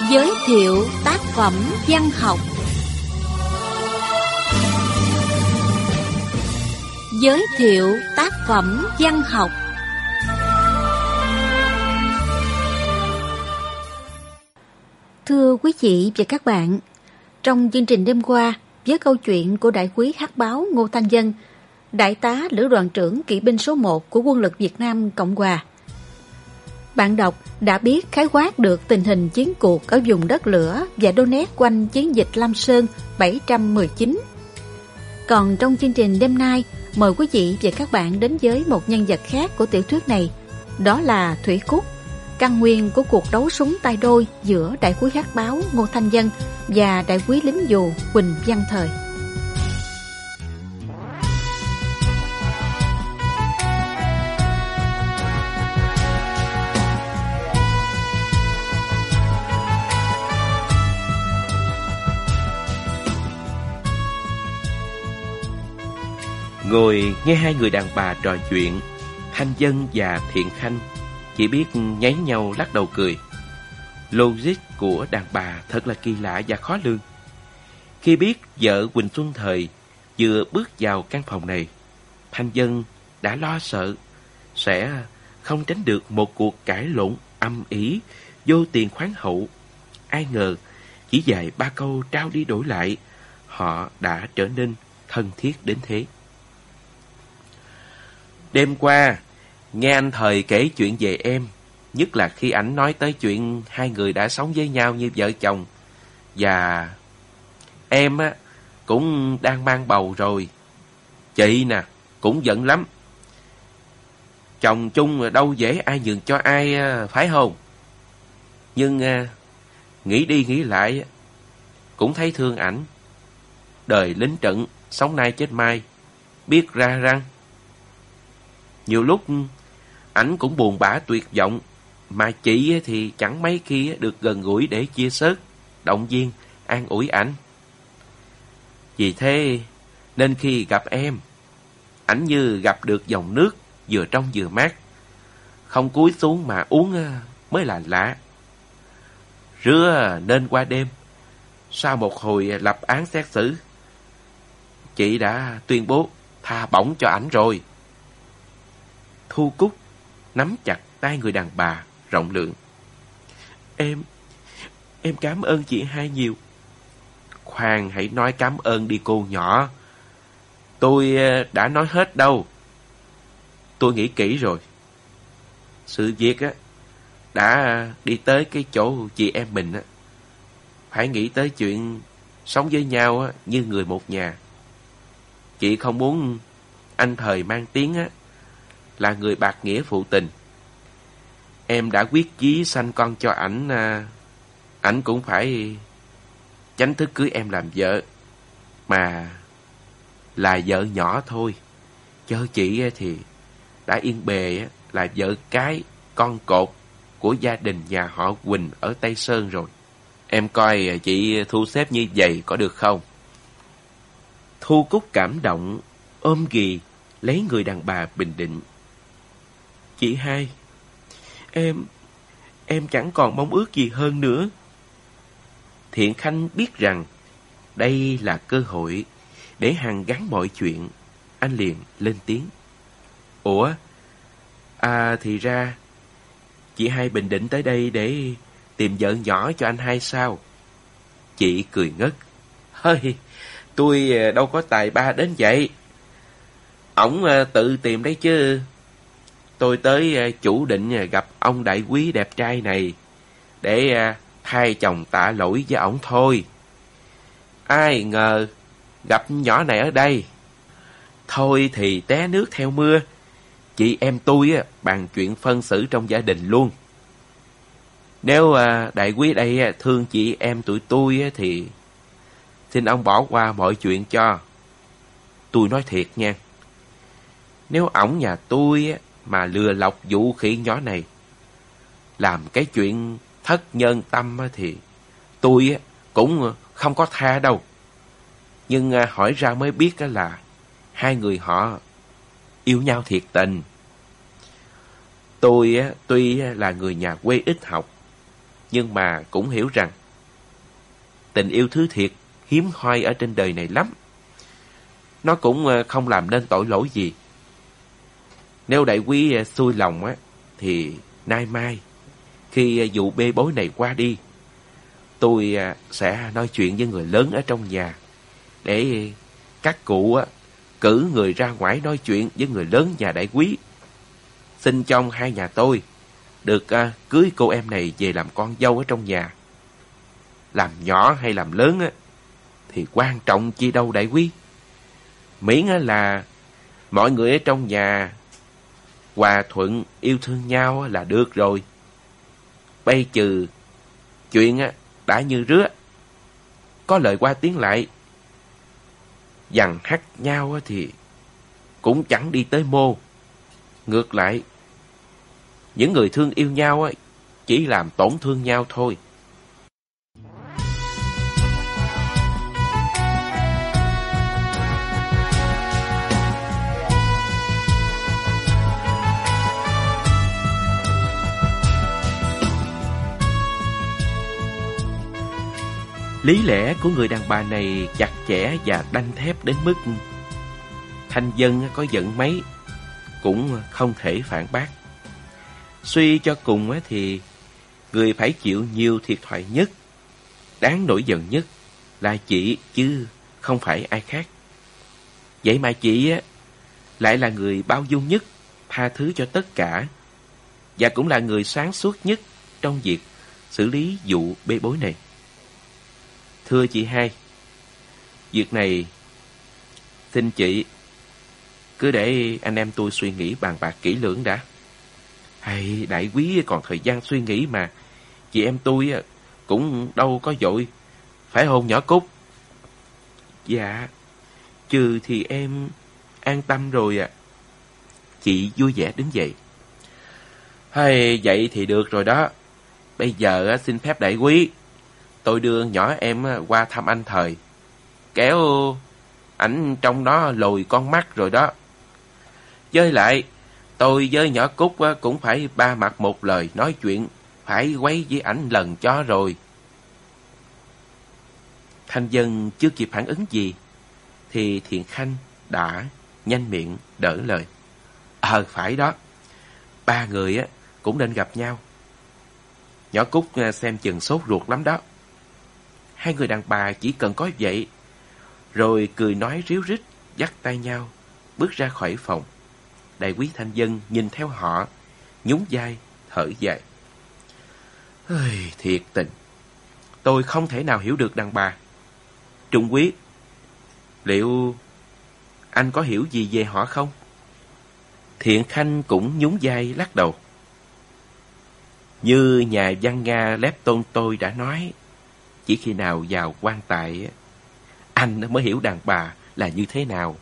Giới thiệu tác phẩm văn học. Giới thiệu tác phẩm văn học. Thưa quý vị và các bạn, trong chương trình đêm qua với câu chuyện của đại úy hắc báo Ngô Thanh Vân, đại tá lữ đoàn trưởng kỵ binh số 1 của quân lực Việt Nam Cộng Hòa, bạn đọc đã biết khái quát được tình hình chiến cuộc ở vùng đất lửa và đô nét quanh chiến dịch Lam Sơn 719. Còn trong chương trình đêm nay, mời quý vị và các bạn đến với một nhân vật khác của tiểu thuyết này, đó là Thủy Cúc, căn nguyên của cuộc đấu súng tay đôi giữa đại úy hắc báo Ngô Thanh Vân và đại úy lính dù Huỳnh Văn Thời. Ngồi nghe hai người đàn bà trò chuyện, Thanh Vân và Thiện Khanh chỉ biết nháy nhau lắc đầu cười. Logic của đàn bà thật là kỳ lạ và khó lường. Khi biết vợ Huỳnh Xuân Thời vừa bước vào căn phòng này, Thanh Vân đã lo sợ sẽ không tránh được một cuộc cãi lộn âm ỉ, vô tiền khoáng hậu. Ai ngờ chỉ vài ba câu trao đi đổi lại, họ đã trở nên thân thiết đến thế. Đêm qua, nghe anh Thời kể chuyện về em, nhất là khi ảnh nói tới chuyện hai người đã sống với nhau như vợ chồng. Và em á cũng đang mang bầu rồi. Chị nè, cũng giận lắm. Chồng chung đâu dễ ai nhường cho ai, phải không? Nhưng nghĩ đi nghĩ lại, cũng thấy thương ảnh. Đời lính trận, sống nay chết mai, biết ra răng. Nhiều lúc ảnh cũng buồn bã tuyệt vọng, mà chị thì chẳng mấy khi được gần gũi để chia sớt, động viên, an ủi ảnh. Vì thế nên khi gặp em, ảnh như gặp được dòng nước vừa trong vừa mát, không cúi xuống mà uống mới là lạ. Rứa nên qua đêm, sau một hồi lập án xét xử, chị đã tuyên bố tha bổng cho ảnh rồi. Thu Cúc nắm chặt tay người đàn bà rộng lượng. Em cảm ơn chị hai nhiều. Khoan, hãy nói cảm ơn đi cô nhỏ. Tôi đã nói hết đâu. Tôi nghĩ kỹ rồi. Sự việc đã đi tới cái chỗ chị em mình phải nghĩ tới chuyện sống với nhau như người một nhà. Chị không muốn anh Thời mang tiếng là người bạc nghĩa phụ tình. Em đã quyết chí sanh con cho ảnh, ảnh cũng phải chính thức cưới em làm vợ, mà là vợ nhỏ thôi. Chứ chị thì đã yên bề là vợ cái, con cột của gia đình nhà họ Huỳnh ở Tây Sơn rồi. Em coi chị thu xếp như vậy có được không? Thu Cúc cảm động, ôm ghì lấy người đàn bà bình định. Chị hai, em chẳng còn mong ước gì hơn nữa. Thiện Khanh biết rằng đây là cơ hội để hàn gắn mọi chuyện. Anh liền lên tiếng. Ủa, thì ra chị hai bình định tới đây để tìm vợ nhỏ cho anh hai sao? Chị cười ngất. Hơi, tôi đâu có tài ba đến vậy. Ổng tự tìm đấy chứ. Tôi tới chủ định gặp ông đại quý đẹp trai này để thay chồng tạ lỗi với ổng thôi. Ai ngờ gặp nhỏ này ở đây. Thôi thì té nước theo mưa. Chị em tôi bàn chuyện phân xử trong gia đình luôn. Nếu đại quý đây thương chị em tụi tôi thì xin ông bỏ qua mọi chuyện cho. Tôi nói thiệt nha. Nếu ổng nhà tôi mà lừa lọc vụ khỉ nhỏ này, làm cái chuyện thất nhân tâm thì tôi cũng không có tha đâu. Nhưng hỏi ra mới biết là hai người họ yêu nhau thiệt tình. Tôi tuy là người nhà quê ít học, nhưng mà cũng hiểu rằng tình yêu thứ thiệt hiếm hoi ở trên đời này lắm. Nó cũng không làm nên tội lỗi gì. Nếu đại quý xuôi lòng á, thì nay mai khi vụ bê bối này qua đi, tôi sẽ nói chuyện với người lớn ở trong nhà để các cụ cử người ra ngoài nói chuyện với người lớn nhà đại quý, xin trong hai nhà tôi được cưới cô em này về làm con dâu ở trong nhà. Làm nhỏ hay làm lớn thì quan trọng chi đâu đại quý, miễn là mọi người ở trong nhà hòa thuận yêu thương nhau là được rồi. Bây trừ chuyện đã như rứa, có lời qua tiếng lại, dằn hắt nhau thì cũng chẳng đi tới mô. Ngược lại, những người thương yêu nhau chỉ làm tổn thương nhau thôi. Lý lẽ của người đàn bà này chặt chẽ và đanh thép đến mức Thanh Dân có giận mấy cũng không thể phản bác. Suy cho cùng thì người phải chịu nhiều thiệt thòi nhất, đáng nổi giận nhất là chị chứ không phải ai khác. Vậy mà chị lại là người bao dung nhất, tha thứ cho tất cả, và cũng là người sáng suốt nhất trong việc xử lý vụ bê bối này. Thưa chị hai, việc này xin chị cứ để anh em tôi suy nghĩ bàn bạc kỹ lưỡng đã. Hay đại quý còn thời gian suy nghĩ mà, chị em tôi cũng đâu có vội phải hôn nhỏ Cúc. Dạ, trừ thì em an tâm rồi ạ. Chị vui vẻ đứng dậy. Hay vậy thì được rồi đó. Bây giờ xin phép đại quý, tôi đưa nhỏ em qua thăm anh Thời. Kéo ảnh trong đó lồi con mắt rồi đó. Với lại, tôi với nhỏ Cúc cũng phải ba mặt một lời nói chuyện, phải quấy với ảnh lần cho rồi. Thanh Dân chưa kịp phản ứng gì, thì Thiện Khanh đã nhanh miệng đỡ lời. Phải đó, ba người cũng nên gặp nhau. Nhỏ Cúc xem chừng sốt ruột lắm đó. Hai người đàn bà chỉ cần có vậy, rồi cười nói ríu rít, dắt tay nhau, bước ra khỏi phòng. Đại quý Thanh Dân nhìn theo họ, nhún vai, thở dài. Thiệt tình, tôi không thể nào hiểu được đàn bà. Trung Quý, liệu anh có hiểu gì về họ không? Thiện Khanh cũng nhún vai lắc đầu. Như nhà văn Nga Lép Tôn tôi đã nói, chỉ khi nào vào quan tài, anh mới hiểu đàn bà là như thế nào.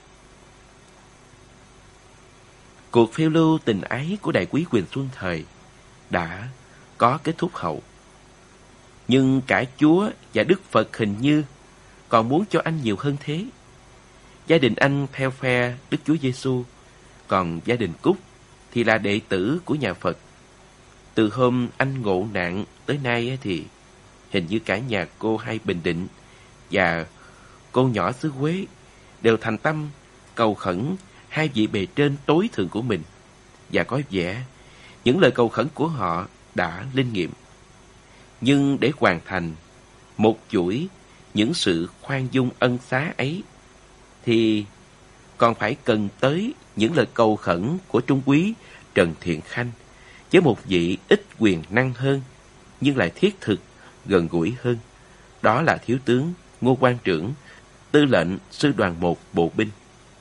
Cuộc phiêu lưu tình ái của đại quý Quỳnh Xuân Thời đã có kết thúc hậu. Nhưng cả Chúa và Đức Phật hình như còn muốn cho anh nhiều hơn thế. Gia đình anh theo phe Đức Chúa Giêsu, còn gia đình Cúc thì là đệ tử của nhà Phật. Từ hôm anh ngộ nạn tới nay thì hình như cả nhà cô hai Bình Định và cô nhỏ xứ Quế đều thành tâm cầu khẩn hai vị bề trên tối thượng của mình, và có vẻ những lời cầu khẩn của họ đã linh nghiệm. Nhưng để hoàn thành một chuỗi những sự khoan dung ân xá ấy thì còn phải cần tới những lời cầu khẩn của Trung Quý Trần Thiện Khanh với một vị ít quyền năng hơn nhưng lại thiết thực, gần gũi hơn. Đó là Thiếu tướng Ngô Quang Trưởng, Tư lệnh Sư đoàn 1 Bộ binh.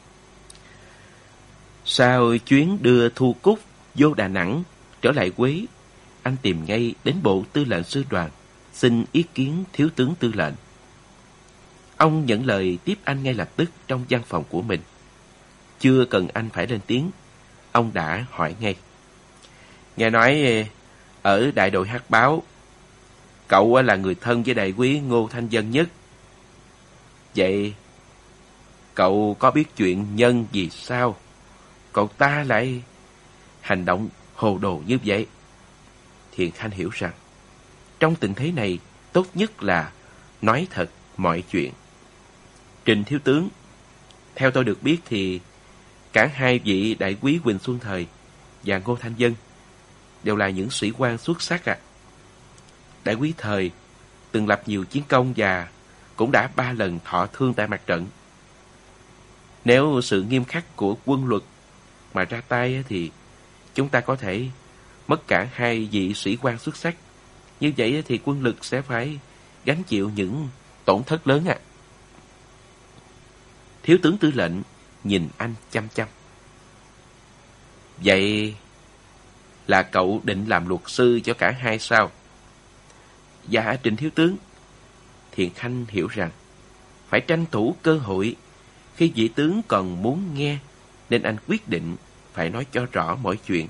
Sau chuyến đưa Thu Cúc vô Đà Nẵng trở lại Quế, anh tìm ngay đến Bộ Tư lệnh Sư đoàn xin ý kiến Thiếu tướng Tư lệnh. Ông nhận lời tiếp anh ngay lập tức trong văn phòng của mình. Chưa cần anh phải lên tiếng, ông đã hỏi ngay. Nghe nói ở đại đội hát báo, cậu là người thân với đại quý Ngô Thanh Dân nhất. Vậy cậu có biết chuyện nhân vì sao cậu ta lại hành động hồ đồ như vậy? Thiện Khanh hiểu rằng trong tình thế này tốt nhất là nói thật mọi chuyện. Trình thiếu tướng, theo tôi được biết thì cả hai vị đại quý Quỳnh Xuân Thời và Ngô Thanh Dân đều là những sĩ quan xuất sắc ạ. Đại quý Thời từng lập nhiều chiến công và cũng đã 3 lần thọ thương tại mặt trận. Nếu sự nghiêm khắc của quân luật mà ra tay thì chúng ta có thể mất cả hai vị sĩ quan xuất sắc. Như vậy thì quân lực sẽ phải gánh chịu những tổn thất lớn ạ. Thiếu tướng tư lệnh nhìn anh chăm chăm. Vậy là cậu định làm luật sư cho cả hai sao? Dạ, Trình thiếu tướng. Thiện Khanh hiểu rằng phải tranh thủ cơ hội khi vị tướng còn muốn nghe, nên anh quyết định phải nói cho rõ mọi chuyện.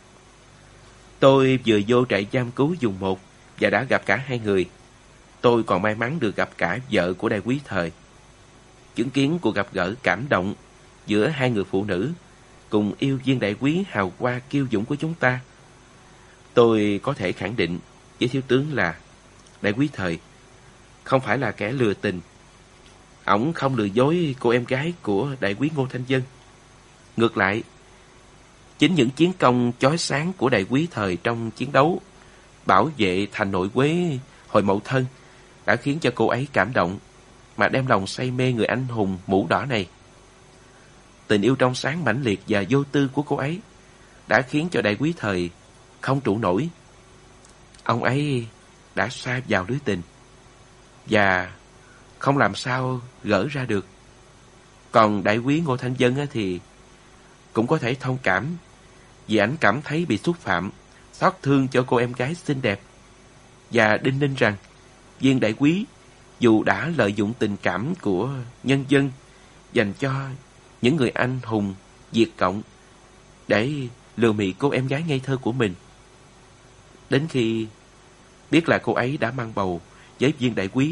Tôi vừa vô trại giam cứu vùng 1 và đã gặp cả hai người. Tôi còn may mắn được gặp cả vợ của đại quý Thời. Chứng kiến cuộc gặp gỡ cảm động giữa hai người phụ nữ cùng yêu viên đại quý hào hoa kiêu dũng của chúng ta. Tôi có thể khẳng định với thiếu tướng là đại quý Thời không phải là kẻ lừa tình. Ổng không lừa dối cô em gái của đại quý Ngô Thanh Dân. Ngược lại, chính những chiến công chói sáng của đại quý Thời trong chiến đấu bảo vệ thành nội Quế hồi Mậu Thân đã khiến cho cô ấy cảm động mà đem lòng say mê người anh hùng mũ đỏ này. Tình yêu trong sáng mãnh liệt và vô tư của cô ấy đã khiến cho đại quý Thời không trụ nổi. Ông ấy đã sa vào lưới tình và không làm sao gỡ ra được. Còn đại quý Ngô Thanh Dân thì cũng có thể thông cảm vì ảnh cảm thấy bị xúc phạm, xót thương cho cô em gái xinh đẹp và đinh ninh rằng viên đại quý dù đã lợi dụng tình cảm của nhân dân dành cho những người anh hùng Việt Cộng để lừa mị cô em gái ngây thơ của mình. Đến khi biết là cô ấy đã mang bầu với viên đại quý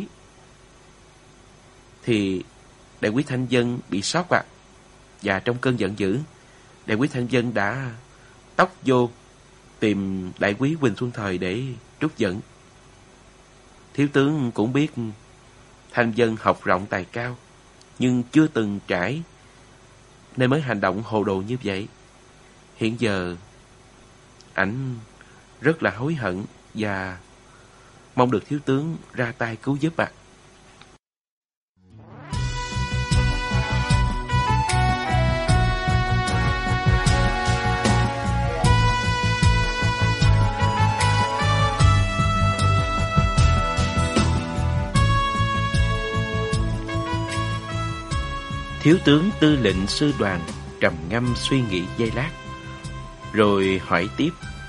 thì đại quý Thanh Dân bị sốc ạ. Và trong cơn giận dữ, đại quý Thanh Dân đã tóc vô tìm đại quý Quỳnh Xuân Thời để trút giận. Thiếu tướng cũng biết Thanh Dân học rộng tài cao nhưng chưa từng trải nên mới hành động hồ đồ như vậy. Hiện giờ ảnh rất là hối hận và mong được thiếu tướng ra tay cứu giúp ạ. Thiếu tướng tư lệnh sư đoàn trầm ngâm suy nghĩ giây lát, rồi hỏi tiếp.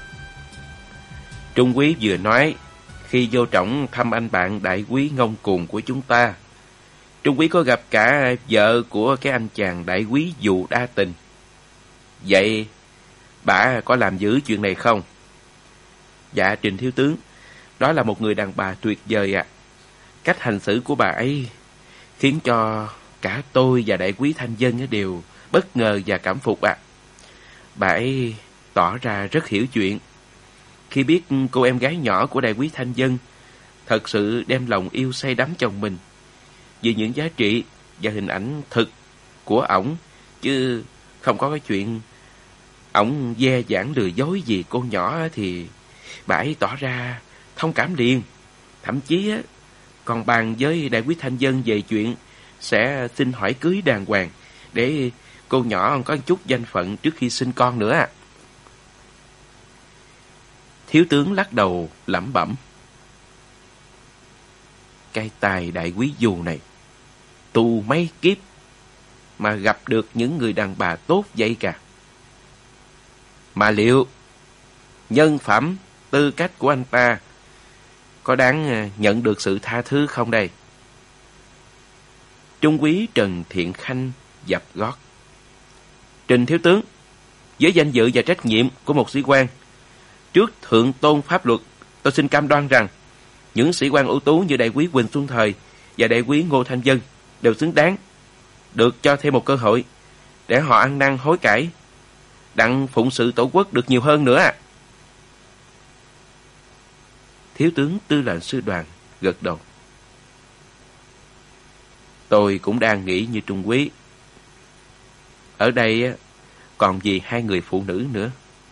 Trung quý vừa nói, khi vô trọng thăm anh bạn đại quý ngông cuồng của chúng ta, Trung quý có gặp cả vợ của cái anh chàng đại quý dù đa tình. Vậy, bà có làm giữ chuyện này không? Dạ, Trình thiếu tướng, đó là một người đàn bà tuyệt vời ạ. Cách hành xử của bà ấy khiến cho cả tôi và đại quý Thanh Dân đều bất ngờ và cảm phục ạ. Bà ấy tỏ ra rất hiểu chuyện. Khi biết cô em gái nhỏ của đại quý Thanh Dân thật sự đem lòng yêu say đắm chồng mình vì những giá trị và hình ảnh thực của ổng, chứ không có cái chuyện ổng ve vãn lừa dối gì cô nhỏ, thì bà ấy tỏ ra thông cảm liền. Thậm chí còn bàn với đại quý Thanh Dân về chuyện sẽ xin hỏi cưới đàng hoàng để cô nhỏ có chút danh phận trước khi sinh con nữa ạ. Thiếu tướng lắc đầu lẩm bẩm. Cái tài đại quý dù này, tu mấy kiếp mà gặp được những người đàn bà tốt vậy cả. Mà liệu nhân phẩm, tư cách của anh ta có đáng nhận được sự tha thứ không đây? Trung quý Trần Thiện Khanh dập gót. Trình thiếu tướng, với danh dự và trách nhiệm của một sĩ quan, trước thượng tôn pháp luật, tôi xin cam đoan rằng những sĩ quan ưu tú như đại quý Quỳnh Xuân Thời và đại quý Ngô Thanh Dân đều xứng đáng được cho thêm một cơ hội để họ ăn năn hối cải, đặng phụng sự tổ quốc được nhiều hơn nữa ạ. Thiếu tướng tư lệnh sư đoàn gật đầu. Tôi cũng đang nghĩ như Trung Quý. Ở đây còn gì hai người phụ nữ nữa.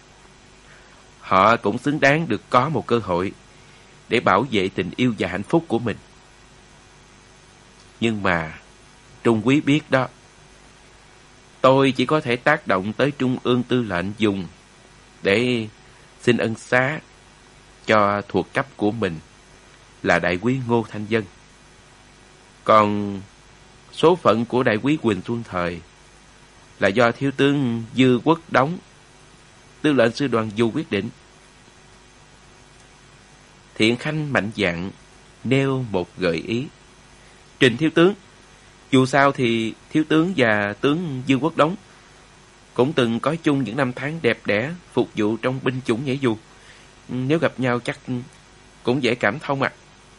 Họ cũng xứng đáng được có một cơ hội để bảo vệ tình yêu và hạnh phúc của mình. Nhưng mà Trung Quý biết đó, tôi chỉ có thể tác động tới Trung ương Tư lệnh dùng để xin ân xá cho thuộc cấp của mình là đại úy Ngô Thanh Dân. Còn số phận của đại úy Quỳnh Xuân Thời là do thiếu tướng Dư Quốc Đống, tư lệnh sư đoàn Dù quyết định. Thiện Khanh mạnh dạn nêu một gợi ý. Trình thiếu tướng, dù sao thì thiếu tướng và tướng Dương Quốc Đống cũng từng có chung những năm tháng đẹp đẽ phục vụ trong binh chủng nhảy dù. Nếu gặp nhau chắc cũng dễ cảm thông ạ.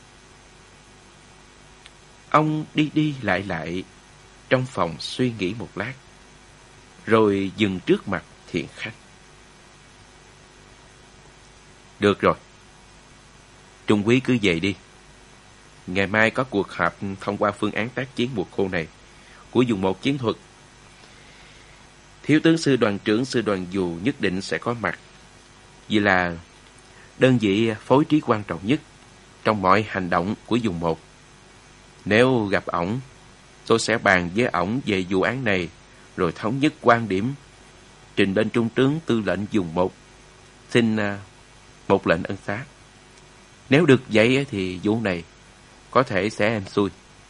Ông đi đi lại trong phòng suy nghĩ một lát, rồi dừng trước mặt Thiện Khanh. Được rồi, Trung Quý cứ về đi. Ngày mai có cuộc họp thông qua phương án tác chiến mùa khô này của vùng 1 chiến thuật. Thiếu tướng sư đoàn trưởng sư đoàn Dù nhất định sẽ có mặt, vì là đơn vị phối trí quan trọng nhất trong mọi hành động của vùng 1. Nếu gặp ổng, tôi sẽ bàn với ổng về vụ án này, rồi thống nhất quan điểm, trình lên trung tướng tư lệnh vùng 1, xin một lệnh ân xá. Nếu được vậy thì vụ này có thể sẽ êm xuôi.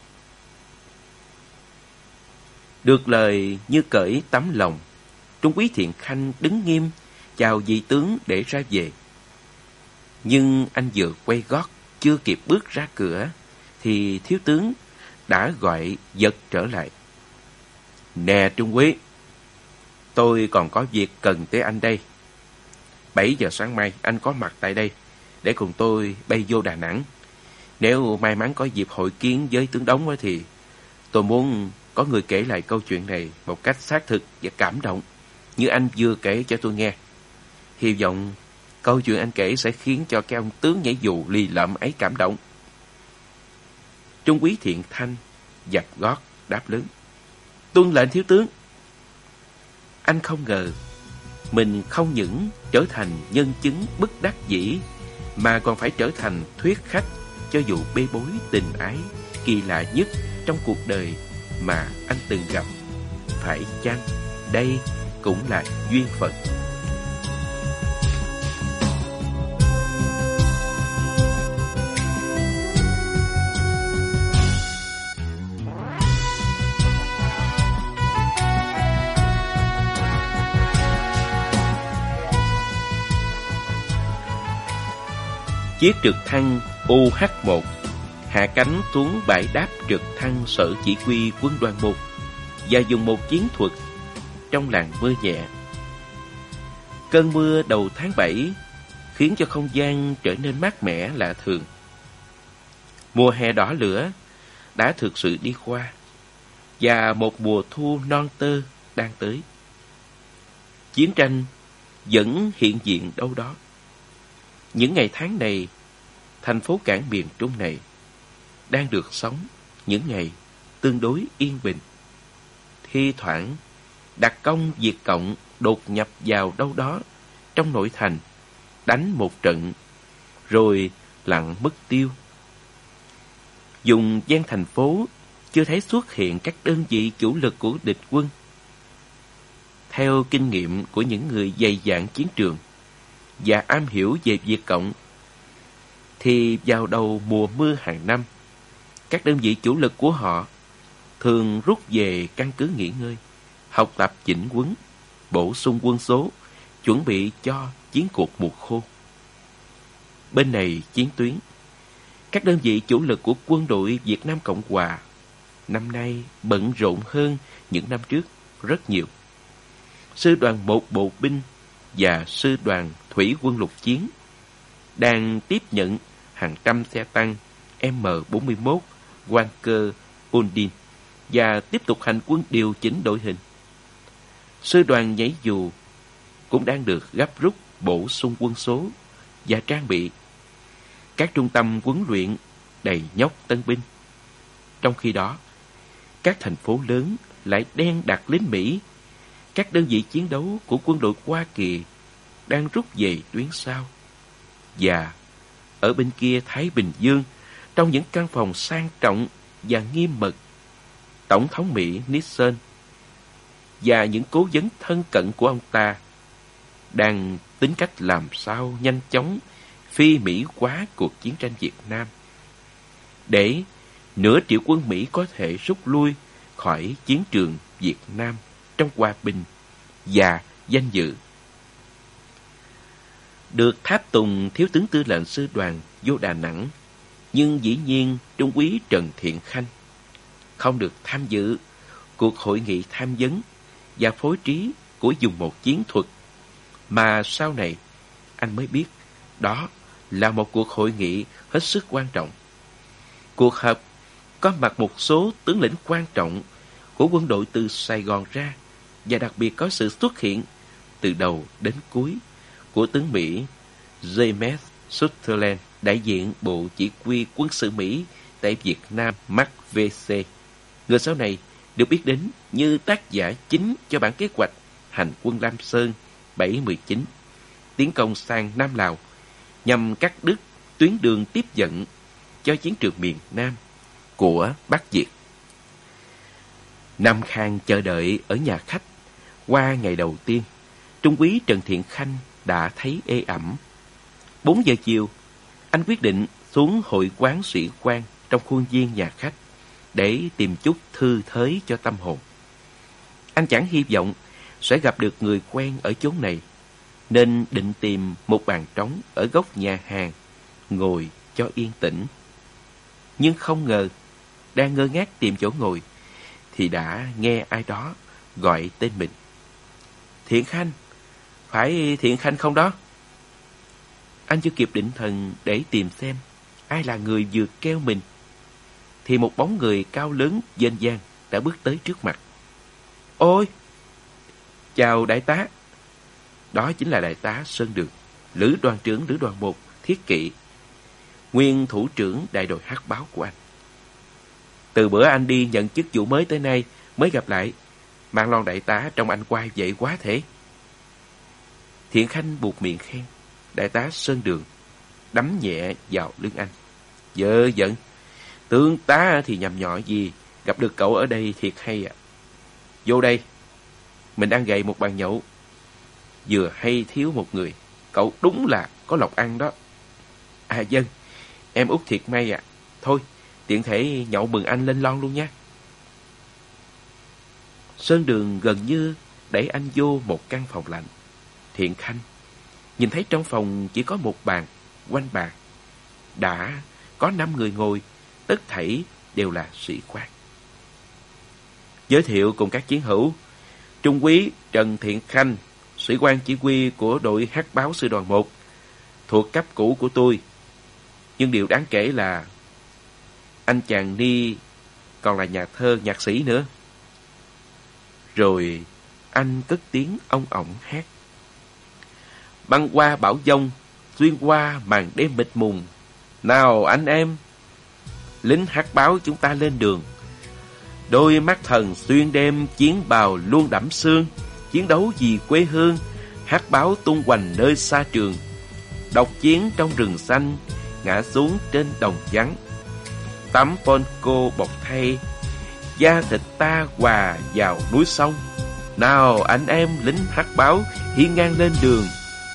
Được lời như cởi tấm lòng, Trung úy Thiện Khanh đứng nghiêm chào vị tướng để ra về. Nhưng anh vừa quay gót chưa kịp bước ra cửa thì thiếu tướng đã gọi giật trở lại. Nè Trung úy, tôi còn có việc cần tới anh đây. 7 giờ sáng mai anh có mặt tại đây để cùng tôi bay vô Đà Nẵng. Nếu may mắn có dịp hội kiến với tướng Đống thì tôi muốn có người kể lại câu chuyện này một cách xác thực và cảm động, như anh vừa kể cho tôi nghe. Hy vọng câu chuyện anh kể sẽ khiến cho cái ông tướng nhảy dù lì lợm ấy cảm động. Trung úy Thiện Khanh giặt gót đáp lớn. Tuân lệnh thiếu tướng. Anh không ngờ mình không những trở thành nhân chứng bất đắc dĩ mà còn phải trở thành thuyết khách cho vụ bê bối tình ái kỳ lạ nhất trong cuộc đời mà anh từng gặp. Phải chăng đây cũng là duyên phận? Chiếc trực thăng UH-1 hạ cánh xuống bãi đáp trực thăng sở chỉ huy quân đoàn 1 và dùng một chiến thuật trong làn mưa nhẹ. Cơn mưa đầu tháng 7 khiến cho không gian trở nên mát mẻ lạ thường. Mùa hè đỏ lửa đã thực sự đi qua và một mùa thu non tơ đang tới. Chiến tranh vẫn hiện diện đâu đó. Những ngày tháng này, thành phố cảng miền Trung này đang được sống những ngày tương đối yên bình. Thi thoảng, đặc công Việt Cộng đột nhập vào đâu đó trong nội thành, đánh một trận, rồi lặng mất tiêu. Vùng ven thành phố chưa thấy xuất hiện các đơn vị chủ lực của địch quân. Theo kinh nghiệm của những người dày dạn chiến trường và am hiểu về Việt Cộng, thì vào đầu mùa mưa hàng năm, các đơn vị chủ lực của họ thường rút về căn cứ nghỉ ngơi, học tập chỉnh huấn, bổ sung quân số, chuẩn bị cho chiến cuộc mùa khô. Bên này chiến tuyến, các đơn vị chủ lực của quân đội Việt Nam Cộng Hòa năm nay bận rộn hơn những năm trước rất nhiều. Sư đoàn 1 bộ binh và sư đoàn thủy quân lục chiến đang tiếp nhận hàng trăm xe tăng M41 Walker Undin và tiếp tục hành quân điều chỉnh đội hình. Sư đoàn nhảy dù cũng đang được gấp rút bổ sung quân số và trang bị. Các trung tâm huấn luyện đầy nhóc tân binh. Trong khi đó, Các thành phố lớn lại đen đặc lính Mỹ. Các đơn vị chiến đấu của quân đội Hoa Kỳ đang rút về tuyến sau. Và ở bên kia Thái Bình Dương, trong những căn phòng sang trọng và nghiêm mật, Tổng thống Mỹ Nixon và những cố vấn thân cận của ông ta đang tính cách làm sao nhanh chóng phi Mỹ hóa cuộc chiến tranh Việt Nam, để nửa triệu quân Mỹ có thể rút lui khỏi chiến trường Việt Nam trong hòa bình và danh dự. Được tháp tùng thiếu tướng tư lệnh sư đoàn vô Đà Nẵng, nhưng dĩ nhiên trung úy Trần Thiện Khanh không được tham dự cuộc hội nghị tham vấn và phối trí của dùng một chiến thuật mà sau này anh mới biết đó là một cuộc hội nghị hết sức quan trọng. Cuộc họp có mặt một số tướng lĩnh quan trọng của quân đội từ Sài Gòn ra, và đặc biệt có sự xuất hiện từ đầu đến cuối của tướng Mỹ James Sutherland, đại diện Bộ Chỉ huy Quân sự Mỹ tại Việt Nam Mark V.C. Người sau này được biết đến như tác giả chính cho bản kế hoạch hành quân Lam Sơn 7/19, tiến công sang Nam Lào nhằm cắt đứt tuyến đường tiếp dẫn cho chiến trường miền Nam của Bắc Việt. Nam Khang chờ đợi ở nhà khách. Qua ngày đầu tiên, trung úy Trần Thiện Khanh đã thấy ê ẩm. 4 giờ chiều, anh quyết định xuống hội quán sĩ quan trong khuôn viên nhà khách để tìm chút thư thới cho tâm hồn. Anh chẳng hy vọng sẽ gặp được người quen ở chốn này, nên định tìm một bàn trống ở góc nhà hàng ngồi cho yên tĩnh. Nhưng không ngờ, đang ngơ ngác tìm chỗ ngồi thì đã nghe ai đó gọi tên mình. Thiện Khanh, phải Thiện Khanh không đó? Anh chưa kịp định thần để tìm xem ai là người vừa kêu mình, thì một bóng người cao lớn dên dang đã bước tới trước mặt. Ôi, chào đại tá. Đó chính là đại tá Sơn Đường, lữ đoàn trưởng lữ đoàn 1 Thiết Kỵ, nguyên thủ trưởng đại đội hắc báo của anh. Từ bữa anh đi nhận chức vụ mới tới nay mới gặp lại. Mạng lon đại tá trông anh quay vậy quá thế. Thiện Khanh buột miệng khen. Đại tá Sơn Đường đấm nhẹ vào lưng anh. Dơ giận, tướng tá thì nhầm nhỏ gì, gặp được cậu ở đây thiệt hay ạ. Vô đây, mình đang gầy một bàn nhậu, vừa hay thiếu một người. Cậu đúng là có lộc ăn đó. À dân, em út thiệt may ạ. Thôi, tiện thể nhậu mừng anh lên lon luôn nha. Sơn Đường gần như đẩy anh vô một căn phòng lạnh. Thiện Khanh nhìn thấy trong phòng chỉ có một bàn, quanh bàn đã có 5 người ngồi, tất thảy đều là sĩ quan. Giới thiệu cùng các chiến hữu: trung úy Trần Thiện Khanh, sĩ quan chỉ huy của đội hắc báo sư đoàn 1, thuộc cấp cũ của tôi. Nhưng điều đáng kể là anh chàng Ni còn là nhà thơ, nhạc sĩ nữa. Rồi anh cất tiếng ong ỏng hát: băng qua bão giông, xuyên qua màn đêm mịt mùng. Nào anh em, lính hắc báo chúng ta lên đường. Đôi mắt thần xuyên đêm chiến bào luôn đẫm xương. Chiến đấu vì quê hương, hắc báo tung hoành nơi xa trường. Độc chiến trong rừng xanh, ngã xuống trên đồng vắng. Tấm ponco bọc thay, da thịt ta hòa vào núi sông. Nào anh em lính hắc báo hiên ngang lên đường.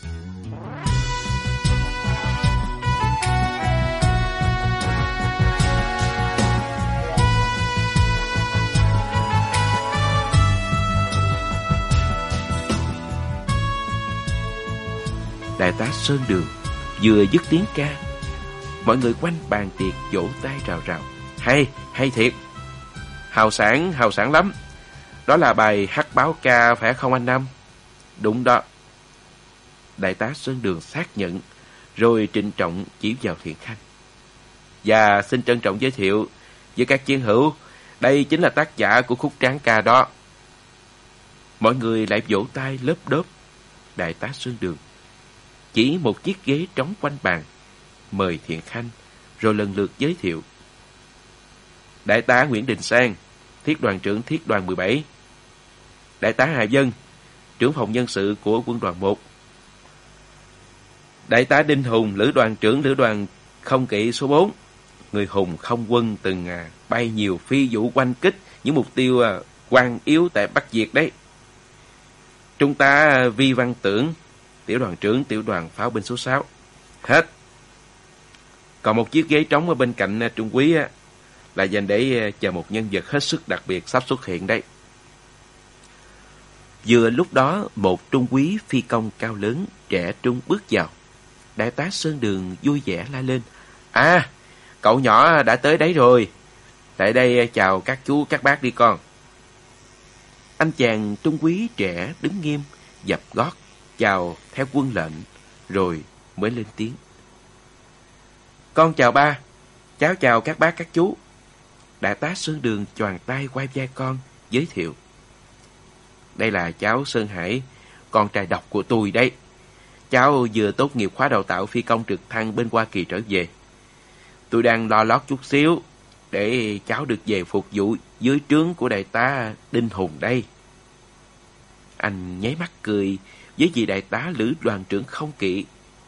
Đại tá Sơn Đường vừa dứt tiếng ca, mọi người quanh bàn tiệc vỗ tay rào rào. Hay, hay thiệt. Hào sản lắm. Đó là bài hắc báo ca phải không anh Năm? Đúng đó. Đại tá Sơn Đường xác nhận, rồi trịnh trọng chỉ vào Thiện Khanh. Và xin trân trọng giới thiệu với các chiến hữu, đây chính là tác giả của khúc tráng ca đó. Mọi người lại vỗ tay lớp đốp. Đại tá Sơn Đường chỉ một chiếc ghế trống quanh bàn, mời Thiện Khanh, rồi lần lượt giới thiệu. Đại tá Nguyễn Đình Sang, Thiết đoàn trưởng Thiết đoàn 17. Đại tá Hà Dân, trưởng phòng nhân sự của quân đoàn 1. Đại tá Đinh Hùng, lữ đoàn trưởng lữ đoàn không kỵ số 4. Người hùng không quân từng bay nhiều phi vụ oanh kích những mục tiêu quan yếu tại Bắc Việt đấy. Trung tá Vi Văn Tưởng, tiểu đoàn trưởng tiểu đoàn pháo binh số 6. Hết. Còn một chiếc ghế trống ở bên cạnh trung úy là dành để chờ một nhân vật hết sức đặc biệt sắp xuất hiện đây. Vừa lúc đó, một trung úy phi công cao lớn, trẻ trung bước vào. Đại tá Sơn Đường vui vẻ la lên: À, cậu nhỏ đã tới đấy rồi. Tại đây chào các chú các bác đi con. Anh chàng trung úy trẻ đứng nghiêm, dập gót, chào theo quân lệnh, rồi mới lên tiếng: Con chào ba, cháu chào các bác các chú. Đại tá Sơn Đường choàng tay qua vai con, giới thiệu: Đây là cháu Sơn Hải, con trai độc của tôi đấy. Cháu vừa tốt nghiệp khóa đào tạo phi công trực thăng bên Hoa Kỳ trở về. Tôi đang lo lót chút xíu để cháu được về phục vụ dưới trướng của đại tá Đinh Hùng đây. Anh nháy mắt cười với vị đại tá lữ đoàn trưởng không kỵ.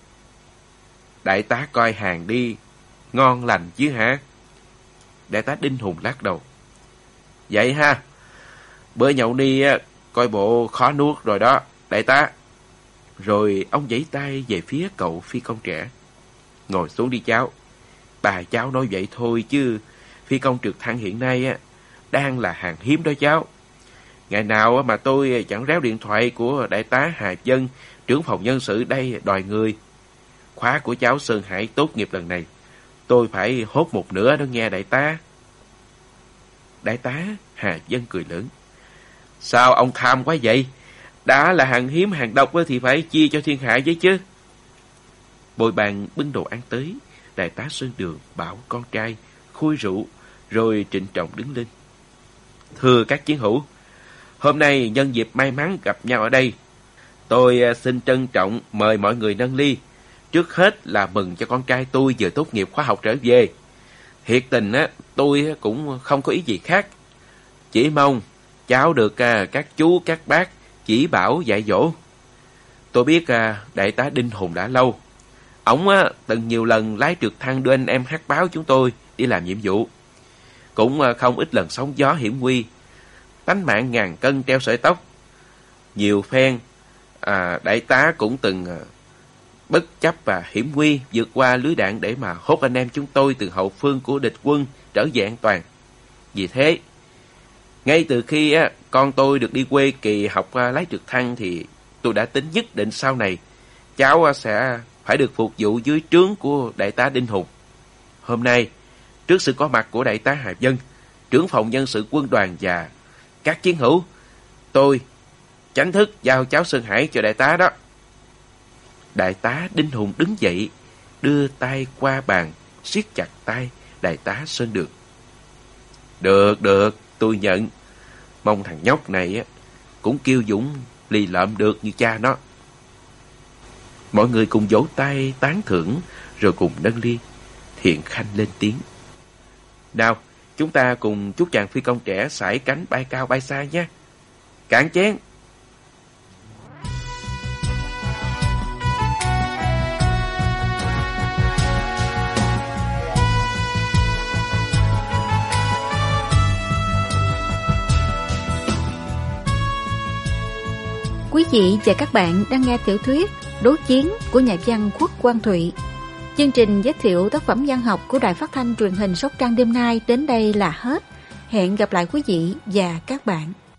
Đại tá coi hàng đi, ngon lành chứ hả? Đại tá Đinh Hùng lắc đầu. Vậy ha, bữa nhậu ni coi bộ khó nuốt rồi đó, đại tá. Rồi ông giãy tay về phía cậu phi công trẻ. Ngồi xuống đi cháu. Bà cháu nói vậy thôi chứ phi công trực thăng hiện nay đang là hàng hiếm đó cháu. Ngày nào mà tôi chẳng réo điện thoại của đại tá Hà Dân, trưởng phòng nhân sự đây đòi người. Khóa của cháu Sơn Hải tốt nghiệp lần này, tôi phải hốt một nửa đó nghe đại tá. Đại tá Hà Dân cười lớn. Sao ông tham quá vậy? Đã là hàng hiếm hàng độc thì phải chia cho thiên hạ với chứ. Bồi bàn bưng đồ ăn tới, đại tá Sơn Đường bảo con trai khui rượu, rồi trịnh trọng đứng lên. Thưa các chiến hữu, hôm nay nhân dịp may mắn gặp nhau ở đây, tôi xin trân trọng mời mọi người nâng ly. Trước hết là mừng cho con trai tôi vừa tốt nghiệp khóa học trở về. Thiệt tình tôi cũng không có ý gì khác. Chỉ mong cháu được các chú các bác chỉ bảo dạy dỗ. Tôi biết đại tá Đinh Hùng đã lâu. Ổng từng nhiều lần lái trực thăng đưa anh em hát báo chúng tôi đi làm nhiệm vụ. Cũng không ít lần sóng gió hiểm nguy, tánh mạng ngàn cân treo sợi tóc. Nhiều phen đại tá cũng từng bất chấp và hiểm nguy vượt qua lưới đạn để mà hốt anh em chúng tôi từ hậu phương của địch quân trở về an toàn. Vì thế, ngay từ khi con tôi được đi quê kỳ học lái trực thăng thì tôi đã tính nhất định sau này cháu sẽ phải được phục vụ dưới trướng của đại tá Đinh Hùng. Hôm nay, trước sự có mặt của đại tá Hà Dân, trưởng phòng nhân sự quân đoàn và các chiến hữu, tôi chính thức giao cháu Sơn Hải cho đại tá đó. Đại tá Đinh Hùng đứng dậy, đưa tay qua bàn, siết chặt tay đại tá Sơn Đường. Được, tôi nhận. Mong thằng nhóc này cũng kiêu dũng lì lợm được như cha nó. Mọi người cùng vỗ tay tán thưởng, rồi cùng nâng ly. Thiện Khanh lên tiếng. Nào, chúng ta cùng chúc chàng phi công trẻ sải cánh bay cao bay xa nhé. Cạn chén. Quý vị và các bạn đang nghe tiểu thuyết Đối Chiến của nhà văn Khuất Quang Thụy. Chương trình giới thiệu tác phẩm văn học của Đài Phát thanh Truyền hình Sóc Trăng đêm nay đến đây là hết. Hẹn gặp lại quý vị và các bạn.